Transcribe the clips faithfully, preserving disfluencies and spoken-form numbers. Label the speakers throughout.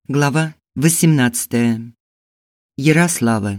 Speaker 1: Глава восемнадцатая. Ярослава.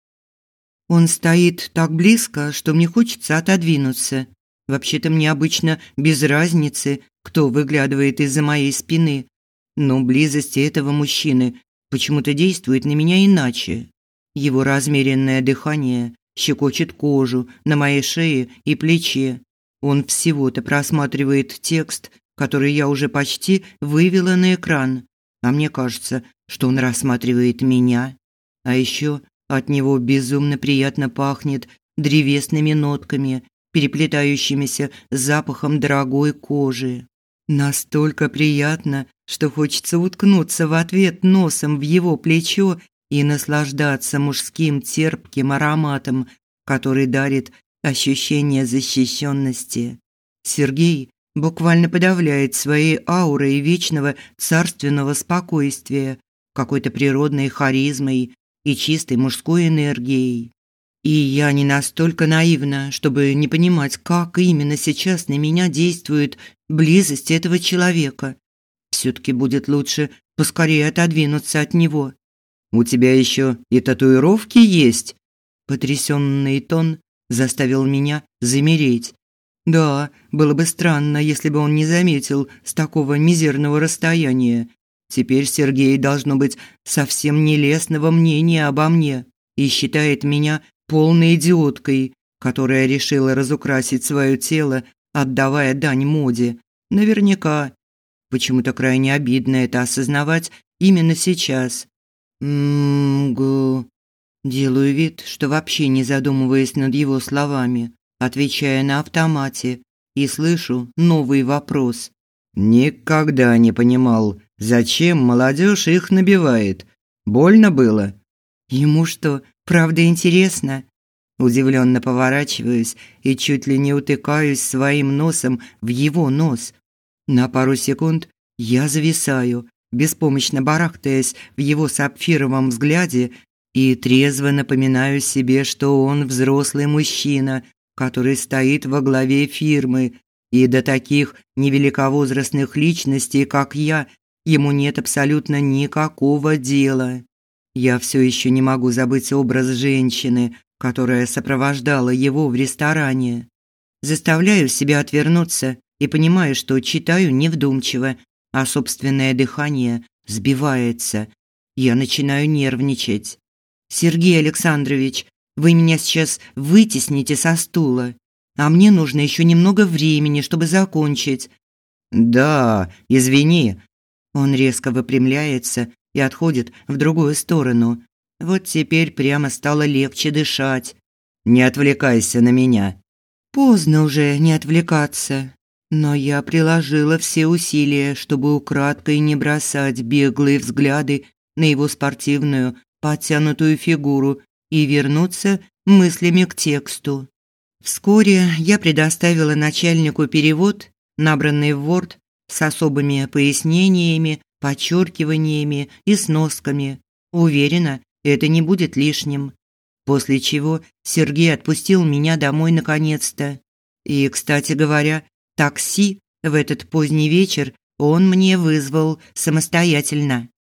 Speaker 1: Он стоит так близко, что мне хочется отодвинуться. Вообще-то мне обычно без разницы, кто выглядывает из-за моей спины, но близость этого мужчины почему-то действует на меня иначе. Его размеренное дыхание щекочет кожу на моей шее и плече. Он всего-то просматривает текст, который я уже почти вывела на экран. А мне кажется, что он рассматривает меня. А еще от него безумно приятно пахнет древесными нотками, переплетающимися с запахом дорогой кожи. Настолько приятно, что хочется уткнуться в ответ носом в его плечо и наслаждаться мужским терпким ароматом, который дарит ощущение защищенности. Сергей буквально подавляет своей аурой вечного царственного спокойствия, какой-то природной харизмой и чистой мужской энергией. И я не настолько наивна, чтобы не понимать, как именно сейчас на меня действует близость этого человека. Все-таки будет лучше поскорее отодвинуться от него. «У тебя еще и татуировки есть?» Потрясенный тон заставил меня замереть. Да, было бы странно, если бы он не заметил с такого мизерного расстояния. Теперь Сергей, должно быть, совсем нелестного мнения обо мне и считает меня полной идиоткой, которая решила разукрасить свое тело, отдавая дань моде. Наверняка. Почему-то крайне обидно это осознавать именно сейчас. М-гу. Делаю вид, что вообще не задумываясь над его словами, отвечая на автомате, и слышу новый вопрос. «Никогда не понимал, зачем молодежь их набивает. Больно было?» «Ему что, правда интересно?» Удивленно поворачиваюсь и чуть ли не утыкаюсь своим носом в его нос. На пару секунд я зависаю, беспомощно барахтаясь в его сапфировом взгляде, и трезво напоминаю себе, что он взрослый мужчина, который стоит во главе фирмы, и до таких невеликовозрастных личностей, как я, ему нет абсолютно никакого дела. Я все еще не могу забыть образ женщины, которая сопровождала его в ресторане. Заставляю себя отвернуться и понимаю, что читаю невдумчиво, а собственное дыхание сбивается. Я начинаю нервничать. «Сергей Александрович, вы меня сейчас вытесните со стула, а мне нужно еще немного времени, чтобы закончить». «Да, извини». Он резко выпрямляется и отходит в другую сторону. Вот теперь прямо стало легче дышать. «Не отвлекайся на меня». Поздно уже не отвлекаться. Но я приложила все усилия, чтобы украдкой не бросать беглые взгляды на его спортивную, подтянутую фигуру и вернуться мыслями к тексту. Вскоре я предоставила начальнику перевод, набранный в Word с особыми пояснениями, подчеркиваниями и сносками. Уверена, это не будет лишним. После чего Сергей отпустил меня домой наконец-то. И, кстати говоря, такси в этот поздний вечер он мне вызвал самостоятельно.